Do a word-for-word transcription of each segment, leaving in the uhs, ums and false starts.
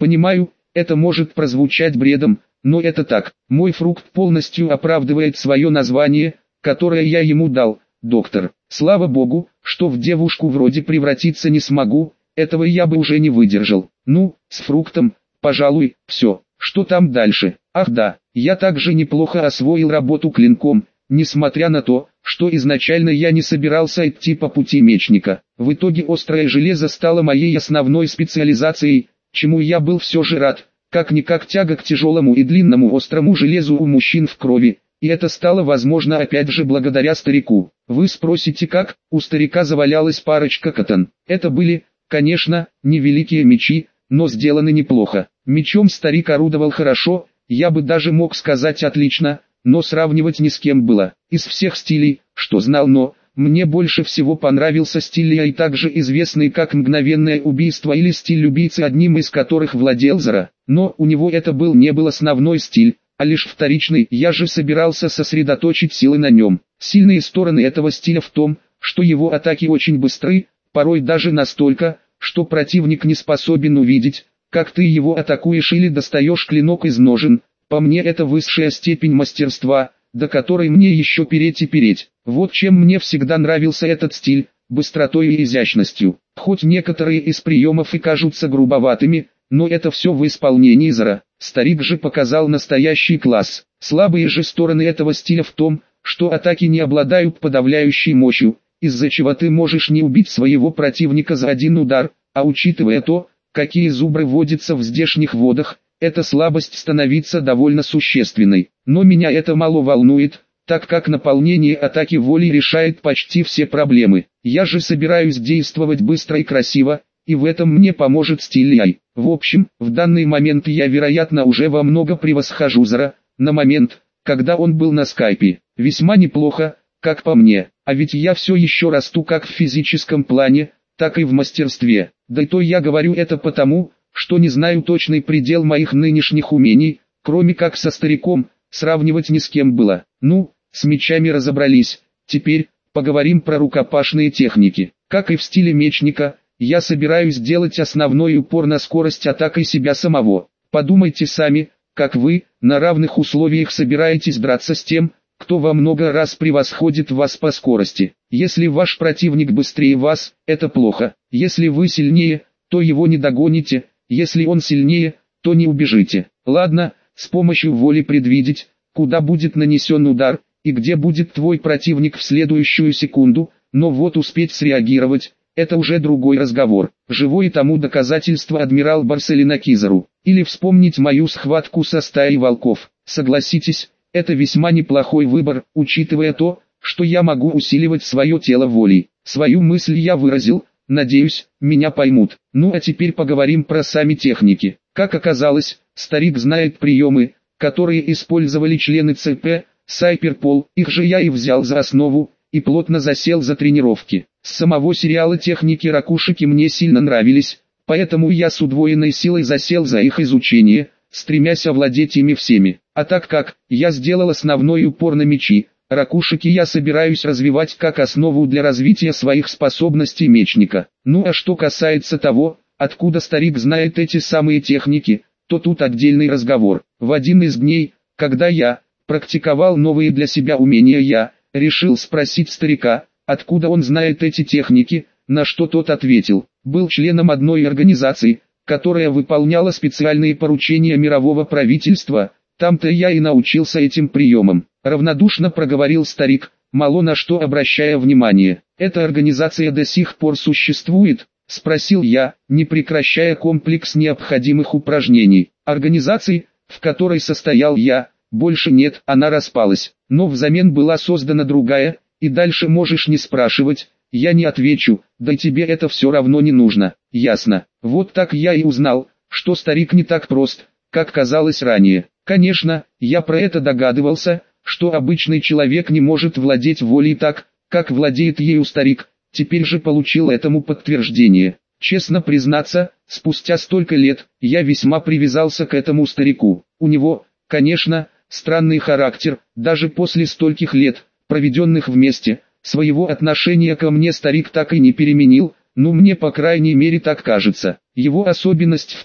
Понимаю, это может прозвучать бредом, но это так. Мой фрукт полностью оправдывает свое название, которое я ему дал, доктор. Слава богу, что в девушку вроде превратиться не смогу, этого я бы уже не выдержал. Ну, с фруктом, пожалуй, все. Что там дальше? Ах да, я также неплохо освоил работу клинком, несмотря на то, что изначально я не собирался идти по пути мечника. В итоге острое железо стало моей основной специализацией, чему я был все же рад. Как-никак тяга к тяжелому и длинному острому железу у мужчин в крови, и это стало возможно опять же благодаря старику. Вы спросите как? У старика завалялась парочка катан. Это были, конечно, невеликие мечи, но сделаны неплохо. Мечом старик орудовал хорошо, я бы даже мог сказать отлично, но сравнивать ни с кем было. Из всех стилей, что знал, но мне больше всего понравился стиль Лиай, также известный как мгновенное убийство или стиль убийцы, одним из которых владел Зара. Но у него это был не был основной стиль, а лишь вторичный. Я же собирался сосредоточить силы на нем. Сильные стороны этого стиля в том, что его атаки очень быстры, порой даже настолько, что противник не способен увидеть, как ты его атакуешь или достаешь клинок из ножен. По мне это высшая степень мастерства, до которой мне еще переть и переть. Вот чем мне всегда нравился этот стиль, быстротой и изящностью. Хоть некоторые из приемов и кажутся грубоватыми, но это все в исполнении Зара. Старик же показал настоящий класс. Слабые же стороны этого стиля в том, что атаки не обладают подавляющей мощью, из-за чего ты можешь не убить своего противника за один удар, а учитывая то, какие зубры водятся в здешних водах, эта слабость становится довольно существенной. Но меня это мало волнует, так как наполнение атаки волей решает почти все проблемы. Я же собираюсь действовать быстро и красиво, и в этом мне поможет стиль Лиай. В общем, в данный момент я вероятно уже во много превосхожу Зара, на момент, когда он был на скайпе. Весьма неплохо, как по мне, а ведь я все еще расту как в физическом плане, так и в мастерстве. Да и то я говорю это потому, что не знаю точный предел моих нынешних умений, кроме как со стариком, сравнивать ни с кем было. Ну, с мечами разобрались, теперь поговорим про рукопашные техники. Как и в стиле мечника, я собираюсь делать основной упор на скорость атак и себя самого. Подумайте сами, как вы, на равных условиях собираетесь драться с тем, кто во много раз превосходит вас по скорости. Если ваш противник быстрее вас, это плохо. Если вы сильнее, то его не догоните. Если он сильнее, то не убежите. Ладно, с помощью воли предвидеть, куда будет нанесен удар, и где будет твой противник в следующую секунду, но вот успеть среагировать, это уже другой разговор. Живое тому доказательство адмирал Барселина Кизару. Или вспомнить мою схватку со стаей волков. Согласитесь, это весьма неплохой выбор, учитывая то, что я могу усиливать свое тело волей. Свою мысль я выразил. Надеюсь, меня поймут. Ну а теперь поговорим про сами техники. Как оказалось, старик знает приемы, которые использовали члены ЦП, Сайперпол, их же я и взял за основу, и плотно засел за тренировки. С самого сериала техники ракушики мне сильно нравились, поэтому я с удвоенной силой засел за их изучение, стремясь овладеть ими всеми. А так как я сделал основной упор на мечи, ракушики я собираюсь развивать как основу для развития своих способностей мечника. Ну а что касается того, откуда старик знает эти самые техники, то тут отдельный разговор. В один из дней, когда я практиковал новые для себя умения, я решил спросить старика, откуда он знает эти техники, на что тот ответил: был членом одной организации, которая выполняла специальные поручения мирового правительства, там-то я и научился этим приемам. Равнодушно проговорил старик, мало на что обращая внимание. Эта организация до сих пор существует? Спросил я, не прекращая комплекс необходимых упражнений. Организации, в которой состоял я, больше нет, она распалась. Но взамен была создана другая, и дальше можешь не спрашивать, я не отвечу, да тебе это все равно не нужно. Ясно. Вот так я и узнал, что старик не так прост, как казалось ранее. Конечно, я про это догадывался, что обычный человек не может владеть волей так, как владеет ею старик, теперь же получил этому подтверждение. Честно признаться, спустя столько лет, я весьма привязался к этому старику. У него, конечно, странный характер, даже после стольких лет, проведенных вместе, своего отношения ко мне старик так и не переменил, ну мне по крайней мере так кажется. Его особенность в том,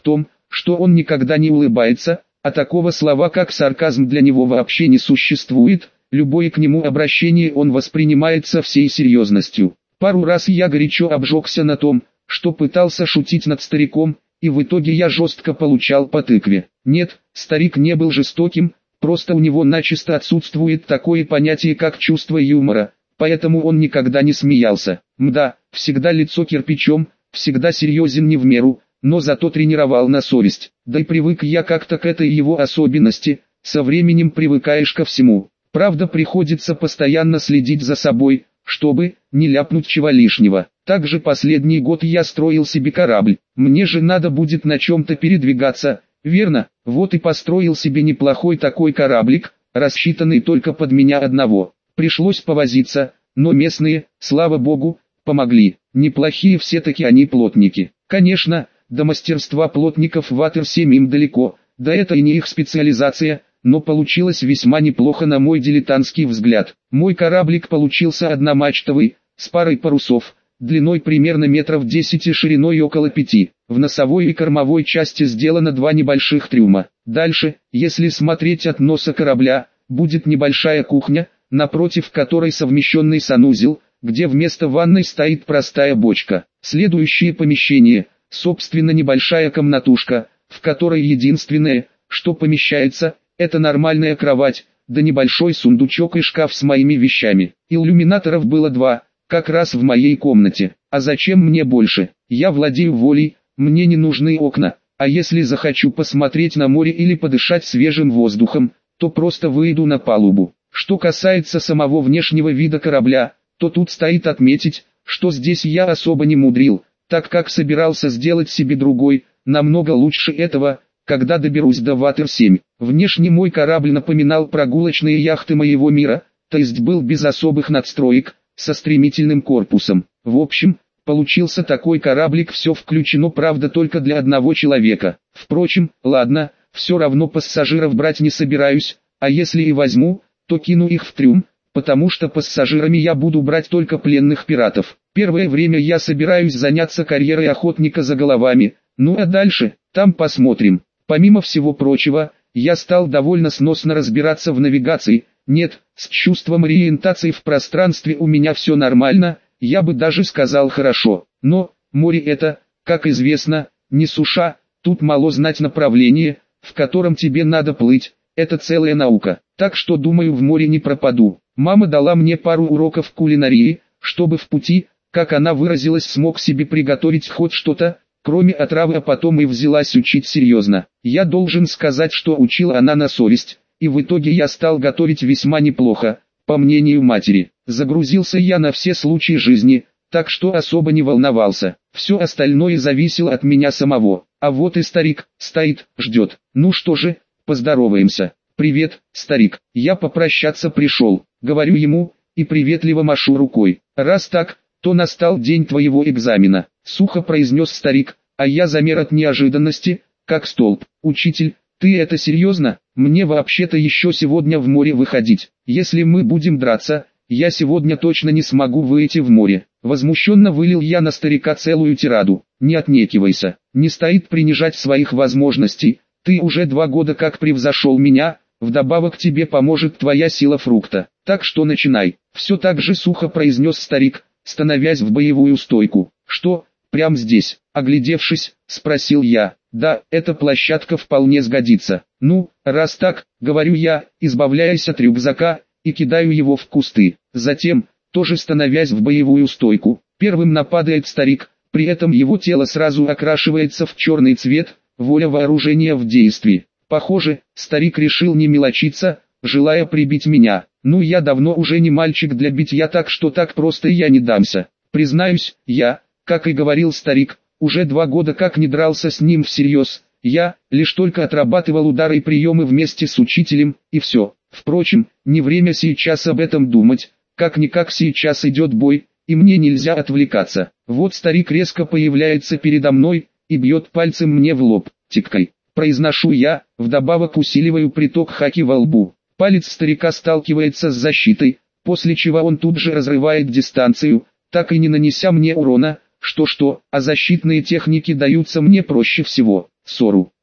что он никогда не улыбается, а такого слова как сарказм для него вообще не существует, любое к нему обращение он воспринимает со всей серьезностью. Пару раз я горячо обжегся на том, что пытался шутить над стариком, и в итоге я жестко получал по тыкве. Нет, старик не был жестоким, просто у него начисто отсутствует такое понятие как чувство юмора, поэтому он никогда не смеялся. Мда, всегда лицо кирпичом, всегда серьезен не в меру, но зато тренировал на совесть. Да и привык я как-то к этой его особенности, со временем привыкаешь ко всему. Правда, приходится постоянно следить за собой, чтобы не ляпнуть чего лишнего. Также последний год я строил себе корабль. Мне же надо будет на чем-то передвигаться, верно? Вот и построил себе неплохой такой кораблик, рассчитанный только под меня одного. Пришлось повозиться, но местные, слава богу, помогли. Неплохие все-таки они плотники. Конечно, до мастерства плотников Ватер семь им далеко, да это и не их специализация, но получилось весьма неплохо на мой дилетантский взгляд. Мой кораблик получился одномачтовый, с парой парусов, длиной примерно метров десять и шириной около пяти. В носовой и кормовой части сделано два небольших трюма. Дальше, если смотреть от носа корабля, будет небольшая кухня, напротив которой совмещенный санузел, где вместо ванной стоит простая бочка. Следующее помещение, собственно небольшая комнатушка, в которой единственное, что помещается, это нормальная кровать, да небольшой сундучок и шкаф с моими вещами. Иллюминаторов было два, как раз в моей комнате. А зачем мне больше? Я владею волей, мне не нужны окна, а если захочу посмотреть на море или подышать свежим воздухом, то просто выйду на палубу. Что касается самого внешнего вида корабля, то тут стоит отметить, что здесь я особо не мудрил, так как собирался сделать себе другой, намного лучше этого, когда доберусь до Ватер семь. Внешне мой корабль напоминал прогулочные яхты моего мира, то есть был без особых надстроек, со стремительным корпусом. В общем, получился такой кораблик, все включено, правда только для одного человека. Впрочем, ладно, все равно пассажиров брать не собираюсь, а если и возьму, то кину их в трюм, потому что пассажирами я буду брать только пленных пиратов. Первое время я собираюсь заняться карьерой охотника за головами, ну а дальше, там посмотрим. Помимо всего прочего, я стал довольно сносно разбираться в навигации. Нет, с чувством ориентации в пространстве у меня все нормально, я бы даже сказал хорошо. Но, море это, как известно, не суша, тут мало знать направление, в котором тебе надо плыть, это целая наука. Так что думаю, в море не пропаду. Мама дала мне пару уроков кулинарии, чтобы в пути, как она выразилась, смог себе приготовить хоть что-то, кроме отравы, а потом и взялась учить серьезно. Я должен сказать, что учила она на совесть, и в итоге я стал готовить весьма неплохо, по мнению матери. Загрузился я на все случаи жизни, так что особо не волновался. Все остальное зависело от меня самого. А вот и старик, стоит, ждет. Ну что же, поздороваемся. «Привет, старик, я попрощаться пришел», — говорю ему, и приветливо машу рукой. «Раз так, то настал день твоего экзамена», — сухо произнес старик, а я замер от неожиданности, как столб. «Учитель, ты это серьезно? Мне вообще-то еще сегодня в море выходить. Если мы будем драться, я сегодня точно не смогу выйти в море». Возмущенно вылил я на старика целую тираду. «Не отнекивайся, не стоит принижать своих возможностей, ты уже два года как превзошел меня, вдобавок тебе поможет твоя сила фрукта. Так что начинай», — все так же сухо произнес старик, становясь в боевую стойку. «Что, прямо здесь?» — оглядевшись, спросил я. «Да, эта площадка вполне сгодится». «Ну, раз так», — говорю я, избавляясь от рюкзака, и кидаю его в кусты. Затем, тоже становясь в боевую стойку, первым нападает старик, при этом его тело сразу окрашивается в черный цвет, воля вооружения в действии. Похоже, старик решил не мелочиться, желая прибить меня. Ну, я давно уже не мальчик для битья, так что так просто я не дамся. Признаюсь, я, как и говорил старик, уже два года как не дрался с ним всерьез. Я лишь только отрабатывал удары и приемы вместе с учителем, и все. Впрочем, не время сейчас об этом думать, как-никак сейчас идет бой, и мне нельзя отвлекаться. Вот старик резко появляется передо мной и бьет пальцем мне в лоб. «Тикай», произношу я, вдобавок усиливаю приток хаки во лбу. Палец старика сталкивается с защитой, после чего он тут же разрывает дистанцию, так и не нанеся мне урона. Что-что, а защитные техники даются мне проще всего. Сору.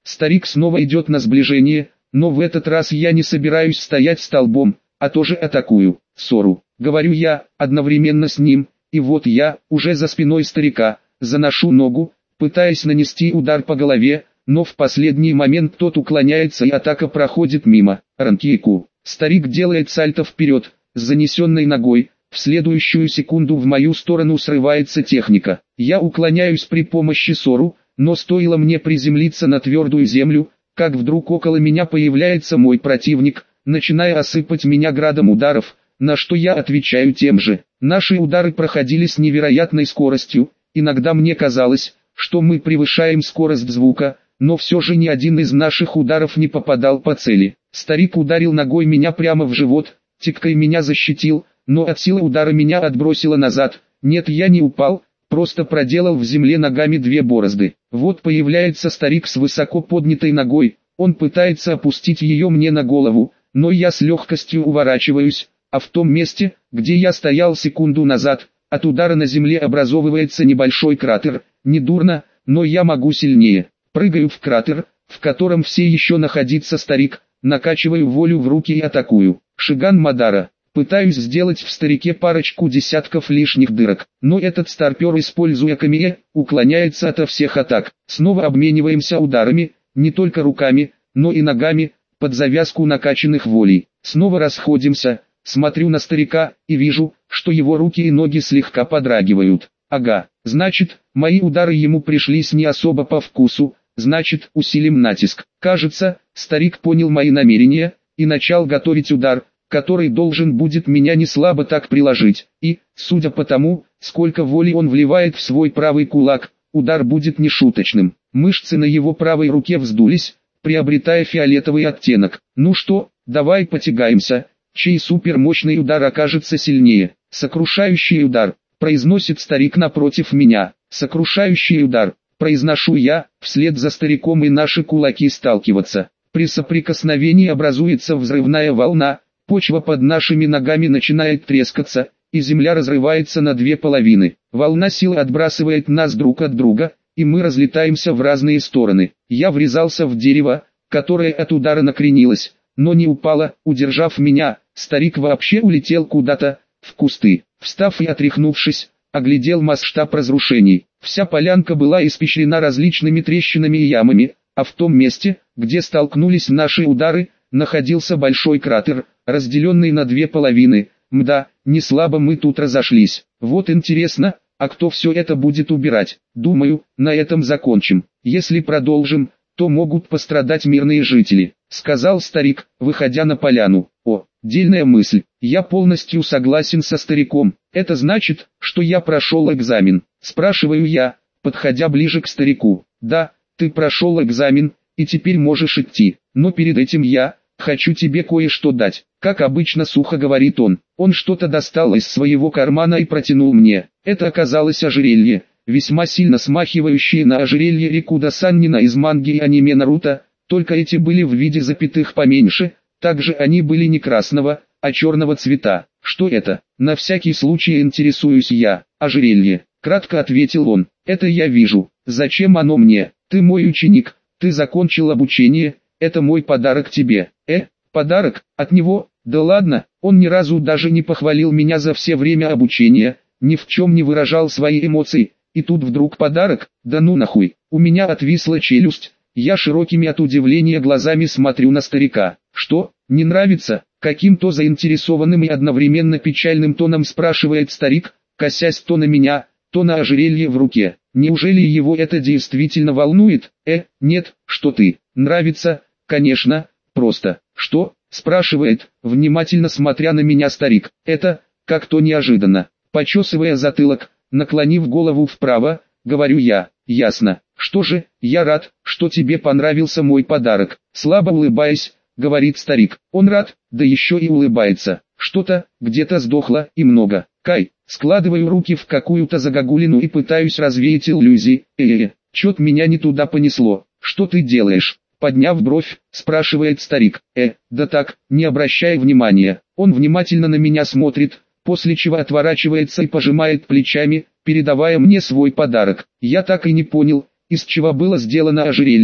Старик снова идет на сближение, но в этот раз я не собираюсь стоять столбом, а тоже атакую. Сору, говорю я, одновременно с ним, и вот я, уже за спиной старика, заношу ногу, пытаясь нанести удар по голове, но в последний момент тот уклоняется и атака проходит мимо. Ранкику. Старик делает сальто вперед, с занесенной ногой, в следующую секунду в мою сторону срывается техника. Я уклоняюсь при помощи Сору, но стоило мне приземлиться на твердую землю, как вдруг около меня появляется мой противник, начиная осыпать меня градом ударов, на что я отвечаю тем же. Наши удары проходили с невероятной скоростью, иногда мне казалось, что мы превышаем скорость звука, но все же ни один из наших ударов не попадал по цели. Старик ударил ногой меня прямо в живот, тиккой меня защитил, но от силы удара меня отбросило назад. Нет, я не упал, просто проделал в земле ногами две борозды. Вот появляется старик с высоко поднятой ногой, он пытается опустить ее мне на голову, но я с легкостью уворачиваюсь, а в том месте, где я стоял секунду назад, от удара на земле образовывается небольшой кратер. Недурно, но я могу сильнее. Прыгаю в кратер, в котором все еще находится старик, накачиваю волю в руки и атакую. Шиган Мадара. Пытаюсь сделать в старике парочку десятков лишних дырок, но этот старпер, используя камея, уклоняется ото всех атак. Снова обмениваемся ударами, не только руками, но и ногами, под завязку накачанных волей. Снова расходимся, смотрю на старика, и вижу, что его руки и ноги слегка подрагивают. Ага, значит, мои удары ему пришлись не особо по вкусу, значит, усилим натиск. Кажется, старик понял мои намерения, и начал готовить удар, который должен будет меня не слабо так приложить, и, судя по тому, сколько воли он вливает в свой правый кулак, удар будет нешуточным. Мышцы на его правой руке вздулись, приобретая фиолетовый оттенок. Ну что, давай потягаемся, чей супермощный удар окажется сильнее. Сокрушающий удар, произносит старик напротив меня. Сокрушающий удар, произношу я, вслед за стариком, и наши кулаки сталкиваться. При соприкосновении образуется взрывная волна, почва под нашими ногами начинает трескаться, и земля разрывается на две половины. Волна силы отбрасывает нас друг от друга, и мы разлетаемся в разные стороны. Я врезался в дерево, которое от удара накренилось, но не упало, удержав меня. Старик вообще улетел куда-то, в кусты. Встав и отряхнувшись, оглядел масштаб разрушений. Вся полянка была испещрена различными трещинами и ямами, а в том месте, где столкнулись наши удары, находился большой кратер, разделенный на две половины. Мда, не слабо мы тут разошлись. Вот интересно, а кто все это будет убирать? Думаю, на этом закончим. Если продолжим, то могут пострадать мирные жители, сказал старик, выходя на поляну. О, дельная мысль. Я полностью согласен со стариком. Это значит, что я прошел экзамен. Спрашиваю я, подходя ближе к старику. Да, ты прошел экзамен, и теперь можешь идти. Но перед этим я хочу тебе кое-что дать. Как обычно, сухо говорит он. Он что-то достал из своего кармана и протянул мне. Это оказалось ожерелье, весьма сильно смахивающее на ожерелье Рикуда Саннина из манги и аниме Наруто, только эти были в виде запятых поменьше, также они были не красного, а черного цвета. Что это? На всякий случай интересуюсь я. Ожерелье, кратко ответил он. Это я вижу. Зачем оно мне? Ты мой ученик, ты закончил обучение, это мой подарок тебе. Э, подарок? От него? Да ладно, он ни разу даже не похвалил меня за все время обучения, ни в чем не выражал свои эмоции, и тут вдруг подарок? Да ну нахуй. У меня отвисла челюсть, я широкими от удивления глазами смотрю на старика. Что, не нравится? Каким-то заинтересованным и одновременно печальным тоном спрашивает старик, косясь то на меня, то на ожерелье в руке. Неужели его это действительно волнует? Э, нет, что ты, нравится, конечно, просто. Что? Спрашивает, внимательно смотря на меня старик. Это, как-то неожиданно. Почесывая затылок, наклонив голову вправо, говорю я. Ясно. Что же, я рад, что тебе понравился мой подарок. Слабо улыбаясь, говорит старик. Он рад, да еще и улыбается. Что-то, где-то сдохло, и много. Кай, складываю руки в какую-то загогулину и пытаюсь развеять иллюзии. Э-э, чё-то меня не туда понесло. Что ты делаешь? Подняв бровь, спрашивает старик. Э, да так, не обращай внимания. Он внимательно на меня смотрит, после чего отворачивается и пожимает плечами, передавая мне свой подарок. Я так и не понял, из чего было сделано ожерелье,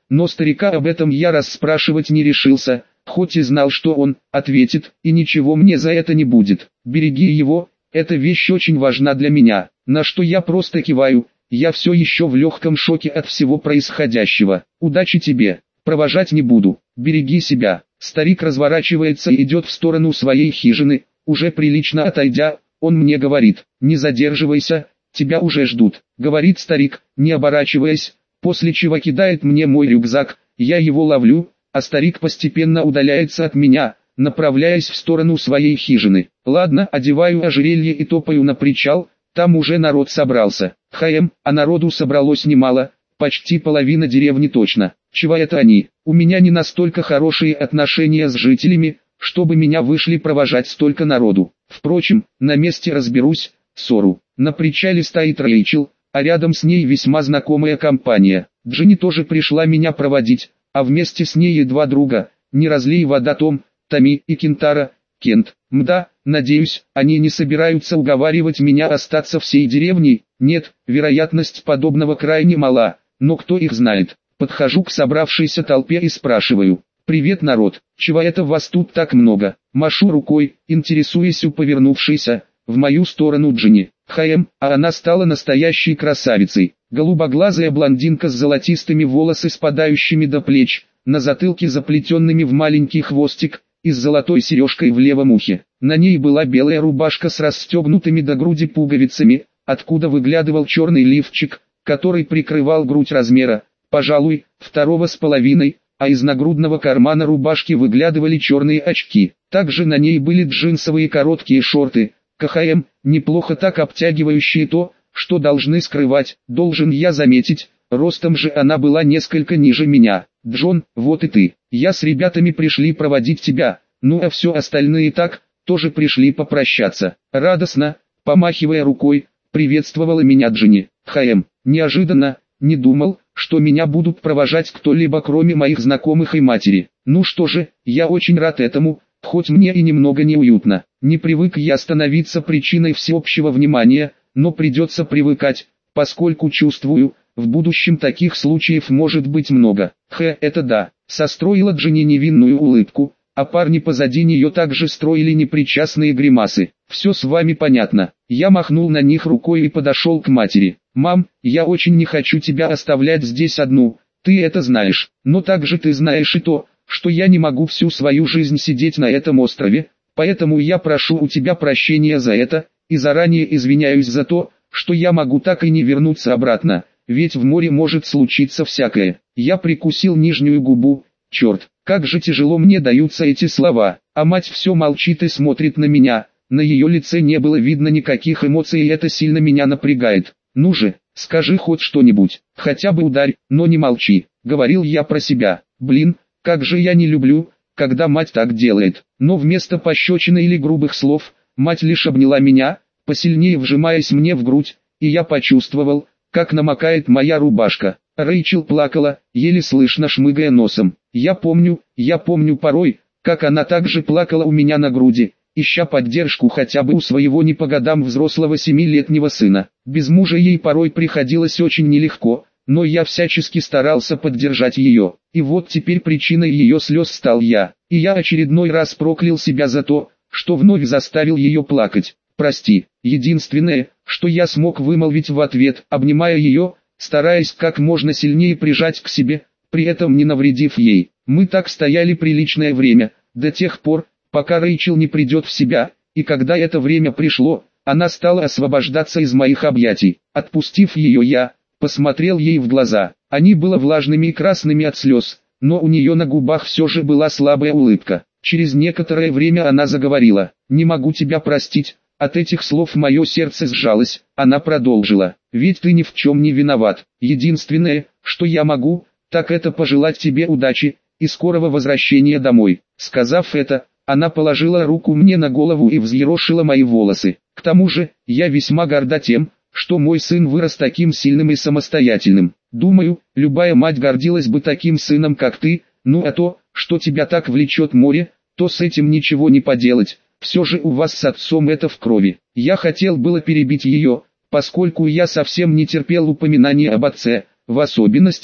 но старика об этом я расспрашивать не решился, хоть и знал, что он ответит, и ничего мне за это не будет. Береги его, эта вещь очень важна для меня, на что я просто киваю, я все еще в легком шоке от всего происходящего. Удачи тебе, провожать не буду, береги себя. Старик разворачивается и идет в сторону своей хижины, уже прилично отойдя, он мне говорит, не задерживайся, тебя уже ждут, говорит старик, не оборачиваясь, после чего кидает мне мой рюкзак, я его ловлю, а старик постепенно удаляется от меня, направляясь в сторону своей хижины. Ладно, одеваю ожерелье и топаю на причал, там уже народ собрался. Хм, а народу собралось немало, почти половина деревни точно. Чего это они? У меня не настолько хорошие отношения с жителями, чтобы меня вышли провожать столько народу. Впрочем, на месте разберусь. Сору. На причале стоит Рэйчел, а рядом с ней весьма знакомая компания. Дженни тоже пришла меня проводить, а вместе с ней и два друга, не разлей вода Том, Томми и Кентара, Кент. Мда, надеюсь, они не собираются уговаривать меня остаться всей деревней. Нет, вероятность подобного крайне мала, но кто их знает. Подхожу к собравшейся толпе и спрашиваю: «Привет, народ, чего это вас тут так много?» Машу рукой, интересуясь у повернувшейся в мою сторону Дженни. Хм, а она стала настоящей красавицей. Голубоглазая блондинка с золотистыми волосами спадающими до плеч, на затылке заплетенными в маленький хвостик, и с золотой сережкой в левом ухе. На ней была белая рубашка с расстегнутыми до груди пуговицами, откуда выглядывал черный лифчик, который прикрывал грудь размера, пожалуй, второго с половиной, а из нагрудного кармана рубашки выглядывали черные очки. Также на ней были джинсовые короткие шорты, КХМ, неплохо так обтягивающие то, что должны скрывать, должен я заметить, ростом же она была несколько ниже меня. «Джон, вот и ты, я с ребятами пришли проводить тебя, ну а все остальные так, тоже пришли попрощаться». Радостно, помахивая рукой, приветствовала меня Дженни. Хм, неожиданно, не думал, что меня будут провожать кто-либо кроме моих знакомых и матери. Ну что же, я очень рад этому, хоть мне и немного неуютно. Не привык я становиться причиной всеобщего внимания, но придется привыкать, поскольку чувствую, в будущем таких случаев может быть много. Х, это да, состроила Дженни невинную улыбку, а парни позади нее также строили непричастные гримасы. Все с вами понятно. Я махнул на них рукой и подошел к матери. «Мам, я очень не хочу тебя оставлять здесь одну, ты это знаешь, но также ты знаешь и то, что я не могу всю свою жизнь сидеть на этом острове, поэтому я прошу у тебя прощения за это, и заранее извиняюсь за то, что я могу так и не вернуться обратно, ведь в море может случиться всякое». Я прикусил нижнюю губу, черт, как же тяжело мне даются эти слова, а мать все молчит и смотрит на меня, на ее лице не было видно никаких эмоций и это сильно меня напрягает. «Ну же, скажи хоть что-нибудь, хотя бы ударь, но не молчи», — говорил я про себя. Блин, как же я не люблю, когда мать так делает. Но вместо пощечины или грубых слов, мать лишь обняла меня, посильнее вжимаясь мне в грудь, и я почувствовал, как намокает моя рубашка. Рэйчел плакала, еле слышно шмыгая носом. Я помню, я помню порой, как она также плакала у меня на груди, ища поддержку хотя бы у своего не по годам взрослого семилетнего сына. Без мужа ей порой приходилось очень нелегко, но я всячески старался поддержать ее. И вот теперь причиной ее слез стал я. И я очередной раз проклял себя за то, что вновь заставил ее плакать. «Прости». Единственное, что я смог вымолвить в ответ, обнимая ее, стараясь как можно сильнее прижать к себе, при этом не навредив ей. Мы так стояли приличное время, до тех пор, пока Рэйчел не придет в себя, и когда это время пришло, она стала освобождаться из моих объятий. Отпустив ее, я посмотрел ей в глаза. Они были влажными и красными от слез, но у нее на губах все же была слабая улыбка. Через некоторое время она заговорила: «Не могу тебя простить». От этих слов мое сердце сжалось. Она продолжила: «Ведь ты ни в чем не виноват. Единственное, что я могу, так это пожелать тебе удачи и скорого возвращения домой». Сказав это, она положила руку мне на голову и взъерошила мои волосы. К тому же, я весьма горда тем, что мой сын вырос таким сильным и самостоятельным. Думаю, любая мать гордилась бы таким сыном, как ты. Ну а то, что тебя так влечет море, то с этим ничего не поделать. Все же у вас с отцом это в крови. Я хотел было перебить ее, поскольку я совсем не терпел упоминания об отце, в особенности,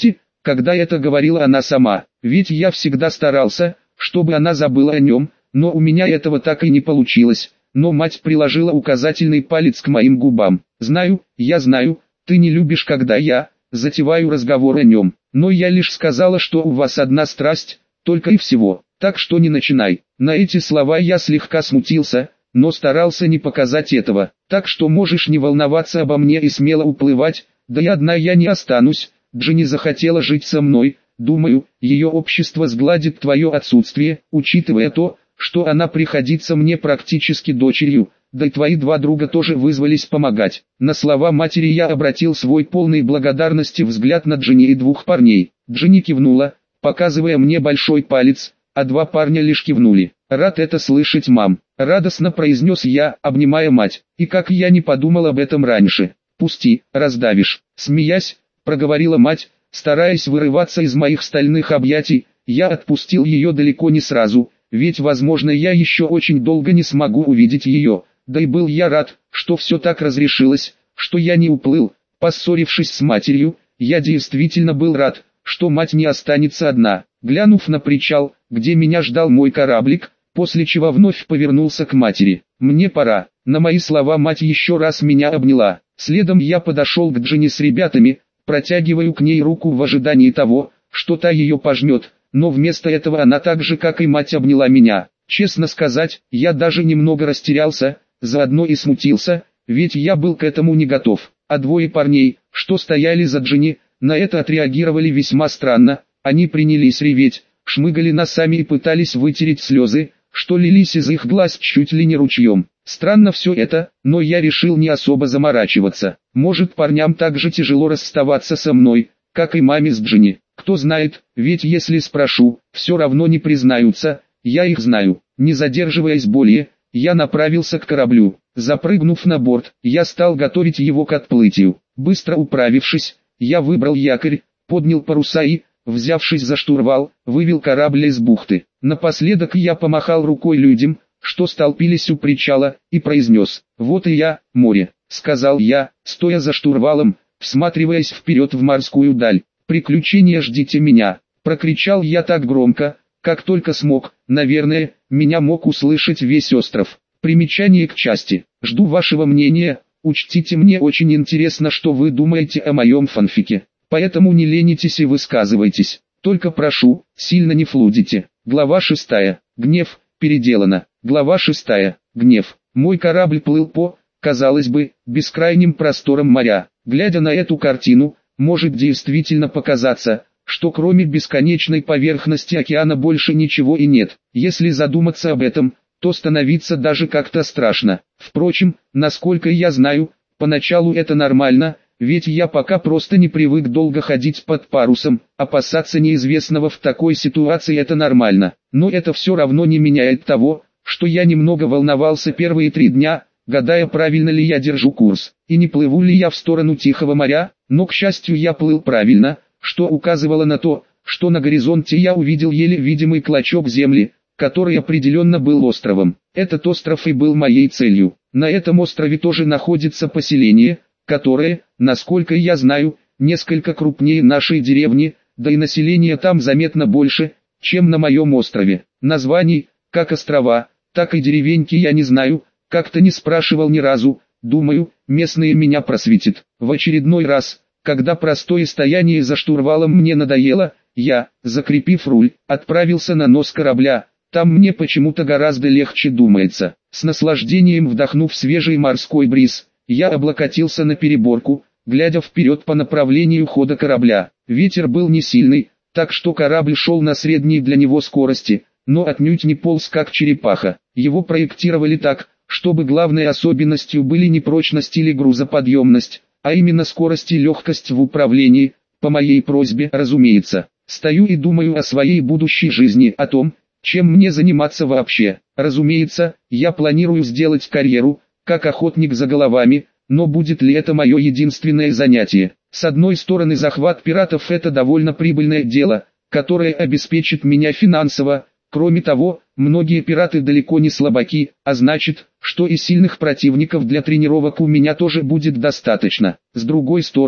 когда это говорила она сама, ведь я всегда старался, чтобы она забыла о нем, но у меня этого так и не получилось. Но мать приложила указательный палец к моим губам. «Знаю, я знаю, ты не любишь, когда я затеваю разговор о нем, но я лишь сказала, что у вас одна страсть, только и всего, так что не начинай». На эти слова я слегка смутился, но старался не показать этого. «Так что можешь не волноваться обо мне и смело уплывать, да и одна я не останусь. Джинни захотела жить со мной, думаю, ее общество сгладит твое отсутствие, учитывая то, что она приходится мне практически дочерью, да и твои два друга тоже вызвались помогать». На слова матери я обратил свой полный благодарности взгляд на Джинни и двух парней. Джинни кивнула, показывая мне большой палец, а два парня лишь кивнули. «Рад это слышать, мам», — радостно произнес я, обнимая мать. «И как я не подумал об этом раньше». «Пусти, раздавишь», — смеясь, проговорила мать, стараясь вырываться из моих стальных объятий. Я отпустил ее далеко не сразу, ведь возможно я еще очень долго не смогу увидеть ее, да и был я рад, что все так разрешилось, что я не уплыл, поссорившись с матерью. Я действительно был рад, что мать не останется одна. Глянув на причал, где меня ждал мой кораблик, после чего вновь повернулся к матери. «Мне пора». На мои слова мать еще раз меня обняла. Следом я подошел к Джинни с ребятами, протягиваю к ней руку в ожидании того, что та ее пожмет, но вместо этого она так же, как и мать, обняла меня. Честно сказать, я даже немного растерялся, заодно и смутился, ведь я был к этому не готов. А двое парней, что стояли за Джинни, на это отреагировали весьма странно. Они принялись реветь, шмыгали носами и пытались вытереть слезы, что лились из их глаз чуть ли не ручьем. Странно все это, но я решил не особо заморачиваться. Может, парням так же тяжело расставаться со мной, как и маме с Джинни. Кто знает, ведь если спрошу, все равно не признаются, я их знаю. Не задерживаясь более, я направился к кораблю. Запрыгнув на борт, я стал готовить его к отплытию. Быстро управившись, я выбрал якорь, поднял паруса и, взявшись за штурвал, вывел корабль из бухты. Напоследок я помахал рукой людям, что столпились у причала, и произнес: «Вот и я, море», — сказал я, стоя за штурвалом, всматриваясь вперед в морскую даль. «Приключения ждите меня», — прокричал я так громко, как только смог. Наверное, меня мог услышать весь остров. Примечание к части. Жду вашего мнения, учтите, мне очень интересно, что вы думаете о моем фанфике. Поэтому не ленитесь и высказывайтесь. Только прошу, сильно не флудите. Глава шестая. Гнев. Переделано. Глава шестая. Гнев. Мой корабль плыл по, казалось бы, бескрайним просторам моря. Глядя на эту картину, может действительно показаться, что кроме бесконечной поверхности океана больше ничего и нет. Если задуматься об этом, то становится даже как-то страшно. Впрочем, насколько я знаю, поначалу это нормально, ведь я пока просто не привык долго ходить под парусом. Опасаться неизвестного в такой ситуации — это нормально. Но это все равно не меняет того, что я немного волновался первые три дня, гадая, правильно ли я держу курс, и не плыву ли я в сторону Тихого моря. Но, к счастью, я плыл правильно, что указывало на то, что на горизонте я увидел еле видимый клочок земли, который определенно был островом. Этот остров и был моей целью. На этом острове тоже находится поселение, которое, насколько я знаю, несколько крупнее нашей деревни, да и население там заметно больше, чем на моем острове. Названий, как острова, так и деревеньки я не знаю, как-то не спрашивал ни разу, думаю, местные меня просветят. В очередной раз, когда простое стояние за штурвалом мне надоело, я, закрепив руль, отправился на нос корабля. Там мне почему-то гораздо легче думается. С наслаждением вдохнув свежий морской бриз, я облокотился на переборку, глядя вперед по направлению хода корабля. Ветер был не сильный, так что корабль шел на средней для него скорости, но отнюдь не полз как черепаха. Его проектировали так, чтобы главной особенностью были не прочность или грузоподъемность, а именно скорость и легкость в управлении, по моей просьбе, разумеется. Стою и думаю о своей будущей жизни, о том, чем мне заниматься вообще. Разумеется, я планирую сделать карьеру, как охотник за головами, но будет ли это мое единственное занятие? С одной стороны, захват пиратов — это довольно прибыльное дело, которое обеспечит меня финансово. Кроме того, многие пираты далеко не слабаки, а значит, что и сильных противников для тренировок у меня тоже будет достаточно. С другой стороны,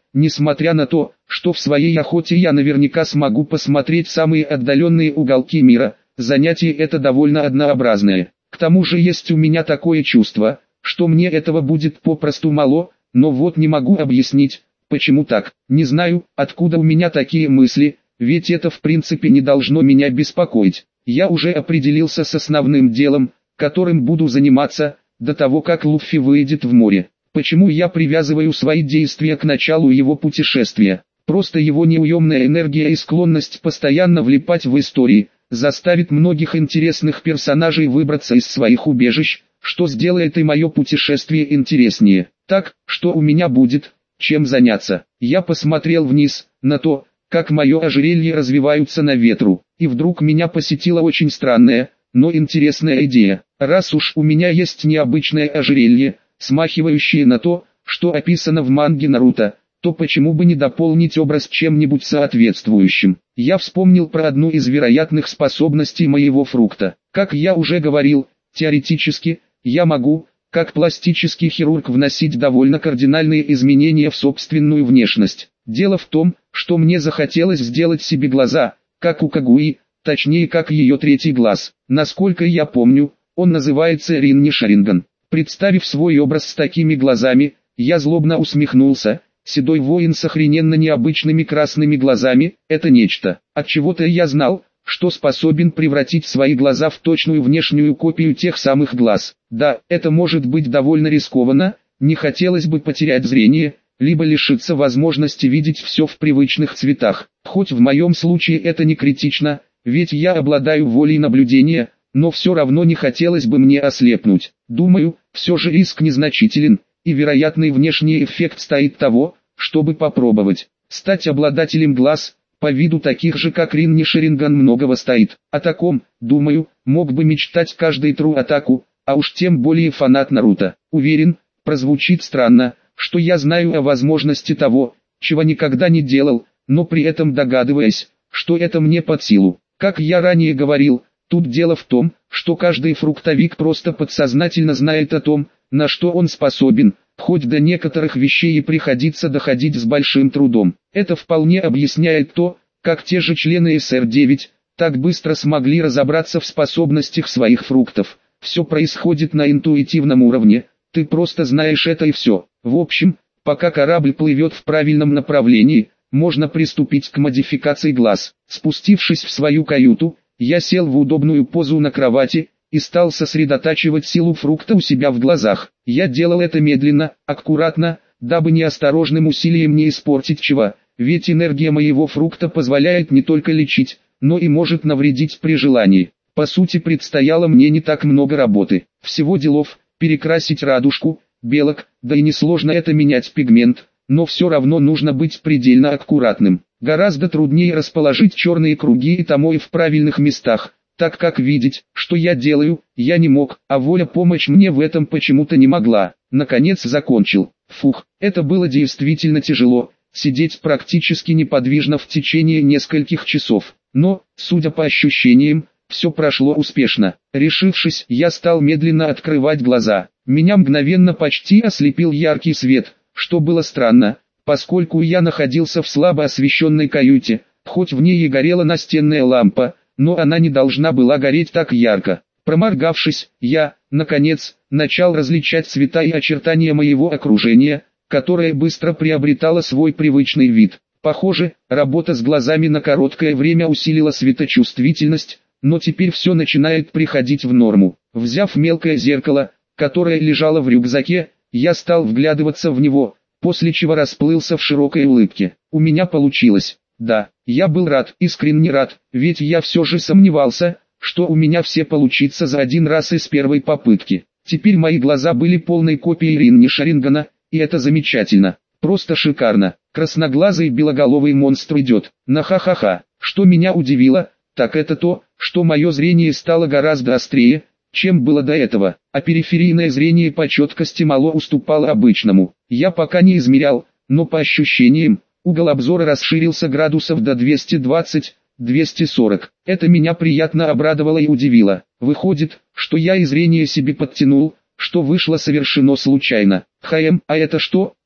несмотря на то, что в своей охоте я наверняка смогу посмотреть самые отдаленные уголки мира, занятие это довольно однообразное. К тому же есть у меня такое чувство, что мне этого будет попросту мало, но вот не могу объяснить, почему так. Не знаю, откуда у меня такие мысли, ведь это в принципе не должно меня беспокоить. Я уже определился с основным делом, которым буду заниматься, до того как Луффи выйдет в море. Почему я привязываю свои действия к началу его путешествия? Просто его неуемная энергия и склонность постоянно влипать в истории, заставит многих интересных персонажей выбраться из своих убежищ, что сделает и мое путешествие интереснее. Так, что у меня будет, чем заняться. Я посмотрел вниз, на то, как мое ожерелье развиваются на ветру, и вдруг меня посетила очень странная, но интересная идея. Раз уж у меня есть необычное ожерелье, смахивающее на то, что описано в манге Наруто, то почему бы не дополнить образ чем-нибудь соответствующим. Я вспомнил про одну из вероятных способностей моего фрукта. Как я уже говорил, теоретически, я могу, как пластический хирург, вносить довольно кардинальные изменения в собственную внешность. Дело в том, что мне захотелось сделать себе глаза, как у Кагуи, точнее как ее третий глаз. Насколько я помню, он называется Ринни Шаринган. Представив свой образ с такими глазами, я злобно усмехнулся. Седой воин с охрененно необычными красными глазами – это нечто. Отчего-то я знал, что способен превратить свои глаза в точную внешнюю копию тех самых глаз. Да, это может быть довольно рискованно, не хотелось бы потерять зрение, либо лишиться возможности видеть все в привычных цветах. Хоть в моем случае это не критично, ведь я обладаю волей наблюдения, но все равно не хотелось бы мне ослепнуть. Думаю, все же риск незначителен, и вероятный внешний эффект стоит того, чтобы попробовать. Стать обладателем глаз, по виду таких же как Ринни Шаринган, многого стоит. О таком, думаю, мог бы мечтать каждый тру атаку, а уж тем более фанат Наруто. Уверен, прозвучит странно, что я знаю о возможности того, чего никогда не делал, но при этом догадываясь, что это мне под силу. Как я ранее говорил, тут дело в том, что каждый фруктовик просто подсознательно знает о том, на что он способен, хоть до некоторых вещей и приходится доходить с большим трудом. Это вполне объясняет то, как те же члены эс эр девять так быстро смогли разобраться в способностях своих фруктов. Все происходит на интуитивном уровне, ты просто знаешь это и все. В общем, пока корабль плывет в правильном направлении, можно приступить к модификации глаз. Спустившись в свою каюту, я сел в удобную позу на кровати и стал сосредотачивать силу фрукта у себя в глазах. Я делал это медленно, аккуратно, дабы неосторожным усилием не испортить чего, ведь энергия моего фрукта позволяет не только лечить, но и может навредить при желании. По сути, предстояло мне не так много работы. Всего делов, перекрасить радужку, белок, да и несложно это менять пигмент, но все равно нужно быть предельно аккуратным. Гораздо труднее расположить черные круги и томои в правильных местах, так как видеть, что я делаю, я не мог, а воля помочь мне в этом почему-то не могла. Наконец закончил. Фух, это было действительно тяжело, сидеть практически неподвижно в течение нескольких часов. Но, судя по ощущениям, все прошло успешно. Решившись, я стал медленно открывать глаза. Меня мгновенно почти ослепил яркий свет, что было странно, поскольку я находился в слабо освещенной каюте, хоть в ней и горела настенная лампа, но она не должна была гореть так ярко. Проморгавшись, я, наконец, начал различать цвета и очертания моего окружения, которое быстро приобретало свой привычный вид. Похоже, работа с глазами на короткое время усилила светочувствительность, но теперь все начинает приходить в норму. Взяв мелкое зеркало, которое лежало в рюкзаке, я стал вглядываться в него, после чего расплылся в широкой улыбке. У меня получилось. Да, я был рад, искренне рад, ведь я все же сомневался, что у меня все получится за один раз и с первой попытки. Теперь мои глаза были полной копией Ринни Шарингана, и это замечательно, просто шикарно. Красноглазый белоголовый монстр идет, на ха-ха-ха. Что меня удивило, так это то, что мое зрение стало гораздо острее, чем было до этого, а периферийное зрение по четкости мало уступало обычному. Я пока не измерял, но по ощущениям, угол обзора расширился градусов до двести двадцать — двести сорок. Это меня приятно обрадовало и удивило. Выходит, что я и зрение себе подтянул, что вышло совершенно случайно. Хм, а это что?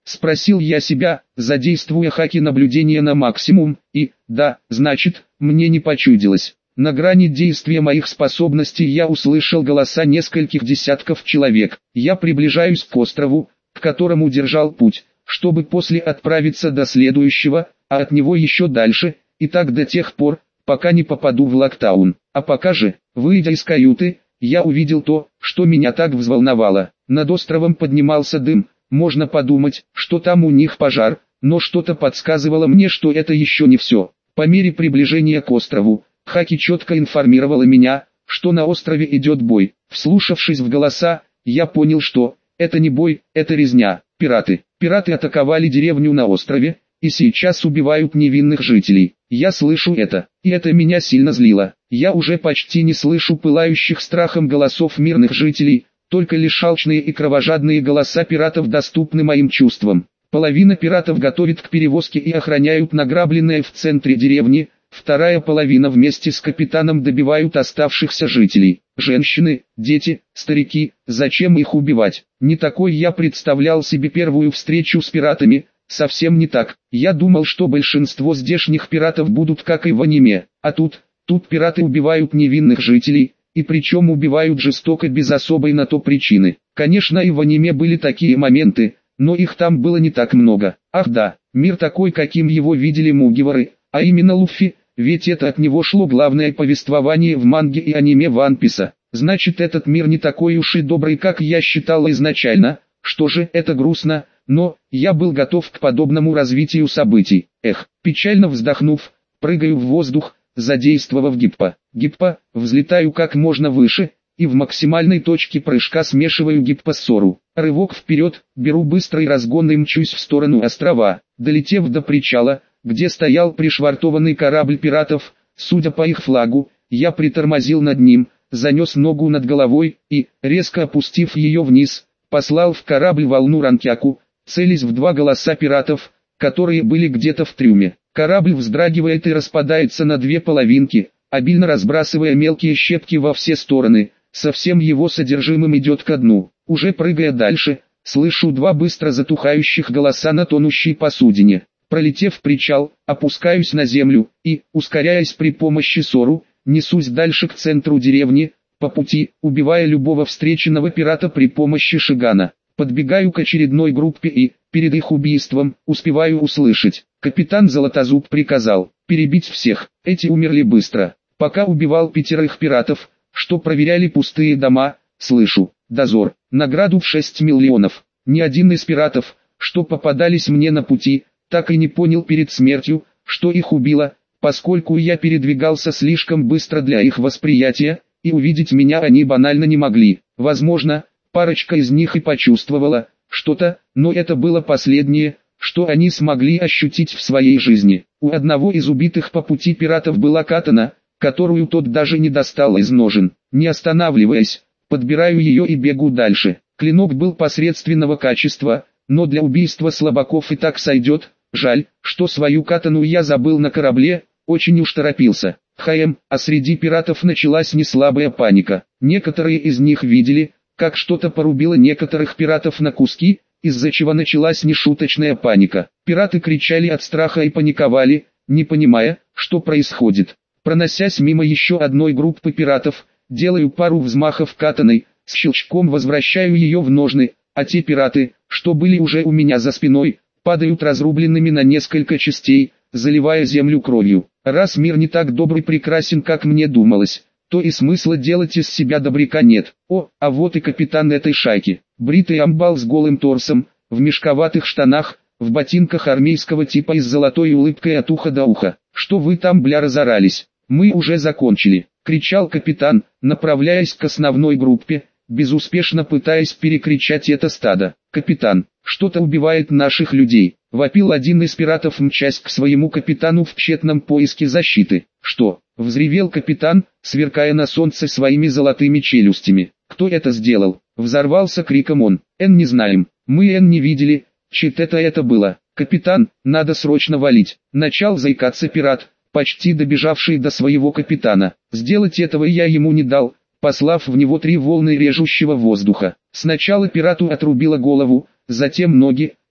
Спросил я себя, задействуя хаки наблюдения на максимум, и, да, значит, мне не почудилось. На грани действия моих способностей я услышал голоса нескольких десятков человек. Я приближаюсь к острову, к которому держал путь, чтобы после отправиться до следующего, а от него еще дальше, и так до тех пор, пока не попаду в Локтаун. А пока же, выйдя из каюты, я увидел то, что меня так взволновало. Над островом поднимался дым, можно подумать, что там у них пожар, но что-то подсказывало мне, что это еще не все. По мере приближения к острову, Хаки четко информировала меня, что на острове идет бой. Вслушавшись в голоса, я понял, что это не бой, это резня. Пираты. Пираты атаковали деревню на острове, и сейчас убивают невинных жителей. Я слышу это, и это меня сильно злило. Я уже почти не слышу пылающих страхом голосов мирных жителей, только лишь алчные и кровожадные голоса пиратов доступны моим чувствам. Половина пиратов готовит к перевозке и охраняют награбленное в центре деревни, вторая половина вместе с капитаном добивают оставшихся жителей. Женщины, дети, старики, зачем их убивать? Не такой я представлял себе первую встречу с пиратами, совсем не так. Я думал, что большинство здешних пиратов будут как и в аниме, а тут, тут пираты убивают невинных жителей, и причем убивают жестоко без особой на то причины. Конечно, и в аниме были такие моменты, но их там было не так много. Ах да, мир такой, каким его видели Мугивары, а именно Луффи, ведь это от него шло главное повествование в манге и аниме Ван Писа. Значит, этот мир не такой уж и добрый, как я считал изначально. Что же, это грустно, но я был готов к подобному развитию событий. Эх, печально вздохнув, прыгаю в воздух, задействовав гиппа. Гиппа, взлетаю как можно выше, и в максимальной точке прыжка смешиваю гиппа с сору. Рывок вперед, беру быстрый разгон и мчусь в сторону острова. Долетев до причала, где стоял пришвартованный корабль пиратов, судя по их флагу, я притормозил над ним, занес ногу над головой и, резко опустив ее вниз, послал в корабль волну ранкяку, целясь в два голоса пиратов, которые были где-то в трюме. Корабль вздрагивает и распадается на две половинки, обильно разбрасывая мелкие щепки во все стороны, со всем его содержимым идет ко дну. Уже прыгая дальше, слышу два быстро затухающих голоса на тонущей посудине. Пролетев причал, опускаюсь на землю и, ускоряясь при помощи сору, несусь дальше к центру деревни, по пути, убивая любого встреченного пирата при помощи шигана. Подбегаю к очередной группе и, перед их убийством, успеваю услышать. Капитан Золотозуб приказал перебить всех, эти умерли быстро. Пока убивал пятерых пиратов, что проверяли пустые дома, слышу, дозор, награду в шесть миллионов. Ни один из пиратов, что попадались мне на пути, так и не понял перед смертью, что их убило, поскольку я передвигался слишком быстро для их восприятия, и увидеть меня они банально не могли. Возможно, парочка из них и почувствовала что-то, но это было последнее, что они смогли ощутить в своей жизни. У одного из убитых по пути пиратов была катана, которую тот даже не достал из ножен. Не останавливаясь, подбираю ее и бегу дальше. Клинок был посредственного качества, но для убийства слабаков и так сойдет. Жаль, что свою катану я забыл на корабле, очень уж торопился. Хаем, а среди пиратов началась неслабая паника. Некоторые из них видели, как что-то порубило некоторых пиратов на куски, из-за чего началась нешуточная паника. Пираты кричали от страха и паниковали, не понимая, что происходит. Проносясь мимо еще одной группы пиратов, делаю пару взмахов катаной, с щелчком возвращаю ее в ножны, а те пираты, что были уже у меня за спиной, падают разрубленными на несколько частей, заливая землю кровью. Раз мир не так добрый и прекрасен, как мне думалось, то и смысла делать из себя добряка нет. О, а вот и капитан этой шайки. Бритый амбал с голым торсом, в мешковатых штанах, в ботинках армейского типа и с золотой улыбкой от уха до уха. «Что вы там, бля, разорались? Мы уже закончили!» — кричал капитан, направляясь к основной группе, безуспешно пытаясь перекричать это стадо. «Капитан, что-то убивает наших людей!» — вопил один из пиратов, мчась к своему капитану в тщетном поиске защиты. «Что?» — взревел капитан, сверкая на солнце своими золотыми челюстями. «Кто это сделал?» — взорвался криком он. «Эн, не знаем, мы Эн не видели, чит это это было. Капитан, надо срочно валить!» — начал заикаться пират, почти добежавший до своего капитана. Сделать этого я ему не дал, послав в него три волны режущего воздуха. Сначала пирату отрубило голову, затем ноги,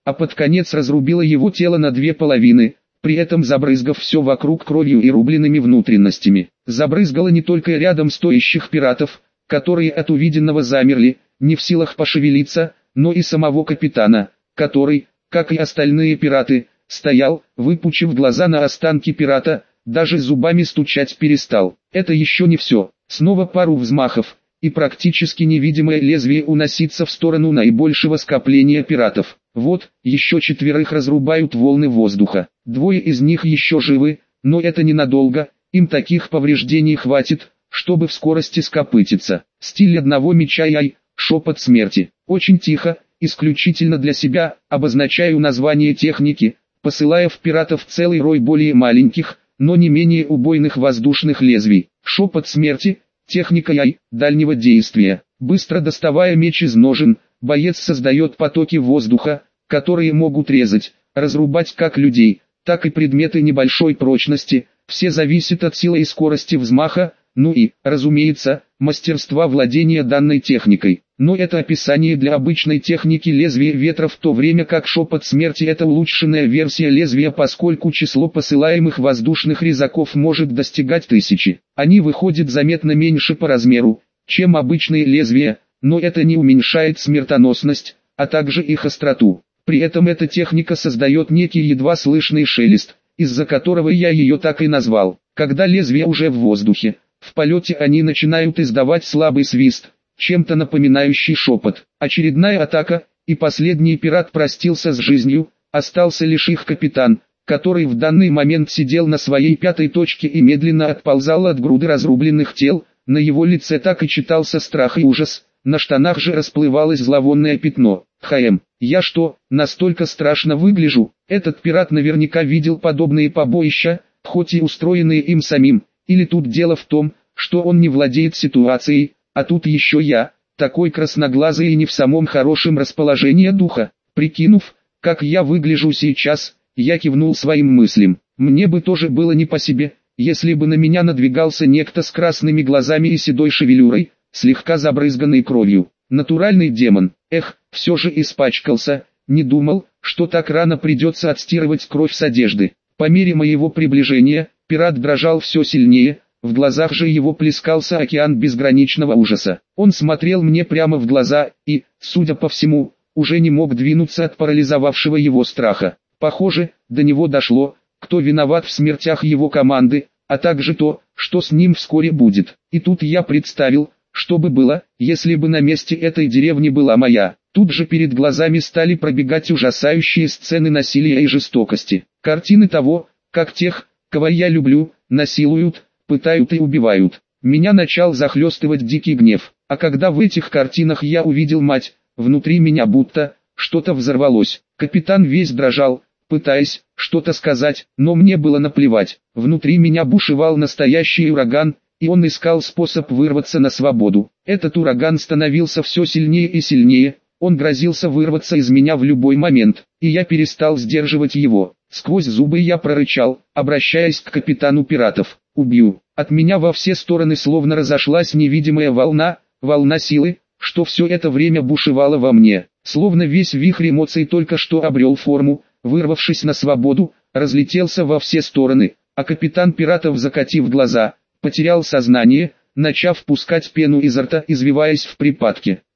а под конец разрубила его тело на две половины, при этом забрызгав все вокруг кровью и рубленными внутренностями. Забрызгала не только рядом стоящих пиратов, которые от увиденного замерли, не в силах пошевелиться, но и самого капитана, который, как и остальные пираты, стоял, выпучив глаза на останки пирата, даже зубами стучать перестал. Это еще не все. Снова пару взмахов, и практически невидимое лезвие уносится в сторону наибольшего скопления пиратов. Вот, еще четверых разрубают волны воздуха. Двое из них еще живы, но это ненадолго, им таких повреждений хватит, чтобы в скорости скопытиться. Стиль одного меча яй, шепот смерти. Очень тихо, исключительно для себя, обозначаю название техники, посылая в пиратов целый рой более маленьких, но не менее убойных воздушных лезвий. Шепот смерти, техника яй, дальнего действия. Быстро доставая меч из ножен, боец создает потоки воздуха, которые могут резать, разрубать как людей, так и предметы небольшой прочности. Все зависит от силы и скорости взмаха, ну и, разумеется, мастерства владения данной техникой. Но это описание для обычной техники лезвия ветра, в то время как шепот смерти — это улучшенная версия лезвия, поскольку число посылаемых воздушных резаков может достигать тысячи. Они выходят заметно меньше по размеру, чем обычные лезвия, но это не уменьшает смертоносность, а также их остроту. При этом эта техника создает некий едва слышный шелест, из-за которого я ее так и назвал. Когда лезвие уже в воздухе, в полете они начинают издавать слабый свист, чем-то напоминающий шепот. Очередная атака, и последний пират простился с жизнью, остался лишь их капитан, который в данный момент сидел на своей пятой точке и медленно отползал от груды разрубленных тел. На его лице так и читался страх и ужас, на штанах же расплывалось зловонное пятно. «Хм, я что, настолько страшно выгляжу?» Этот пират наверняка видел подобные побоища, хоть и устроенные им самим. Или тут дело в том, что он не владеет ситуацией, а тут еще я, такой красноглазый и не в самом хорошем расположении духа. Прикинув, как я выгляжу сейчас, я кивнул своим мыслям. Мне бы тоже было не по себе, если бы на меня надвигался некто с красными глазами и седой шевелюрой, слегка забрызганный кровью. Натуральный демон. Эх, все же испачкался, не думал, что так рано придется отстирывать кровь с одежды. По мере моего приближения, пират дрожал все сильнее, в глазах же его плескался океан безграничного ужаса. Он смотрел мне прямо в глаза и, судя по всему, уже не мог двинуться от парализовавшего его страха. Похоже, до него дошло, кто виноват в смертях его команды, а также то, что с ним вскоре будет. И тут я представил, что бы было, если бы на месте этой деревни была моя. Тут же перед глазами стали пробегать ужасающие сцены насилия и жестокости. Картины того, как тех, кого я люблю, насилуют, пытают и убивают. Меня начал захлестывать дикий гнев. А когда в этих картинах я увидел мать, внутри меня будто что-то взорвалось. Капитан весь дрожал, пытаясь что-то сказать, но мне было наплевать. Внутри меня бушевал настоящий ураган, и он искал способ вырваться на свободу. Этот ураган становился все сильнее и сильнее, он грозился вырваться из меня в любой момент, и я перестал сдерживать его. Сквозь зубы я прорычал, обращаясь к капитану пиратов: «Убью». От меня во все стороны словно разошлась невидимая волна, волна силы, что все это время бушевала во мне. Словно весь вихрь эмоций только что обрел форму, вырвавшись на свободу, разлетелся во все стороны, а капитан пиратов, закатив глаза, потерял сознание, начав пускать пену изо рта, извиваясь в припадке.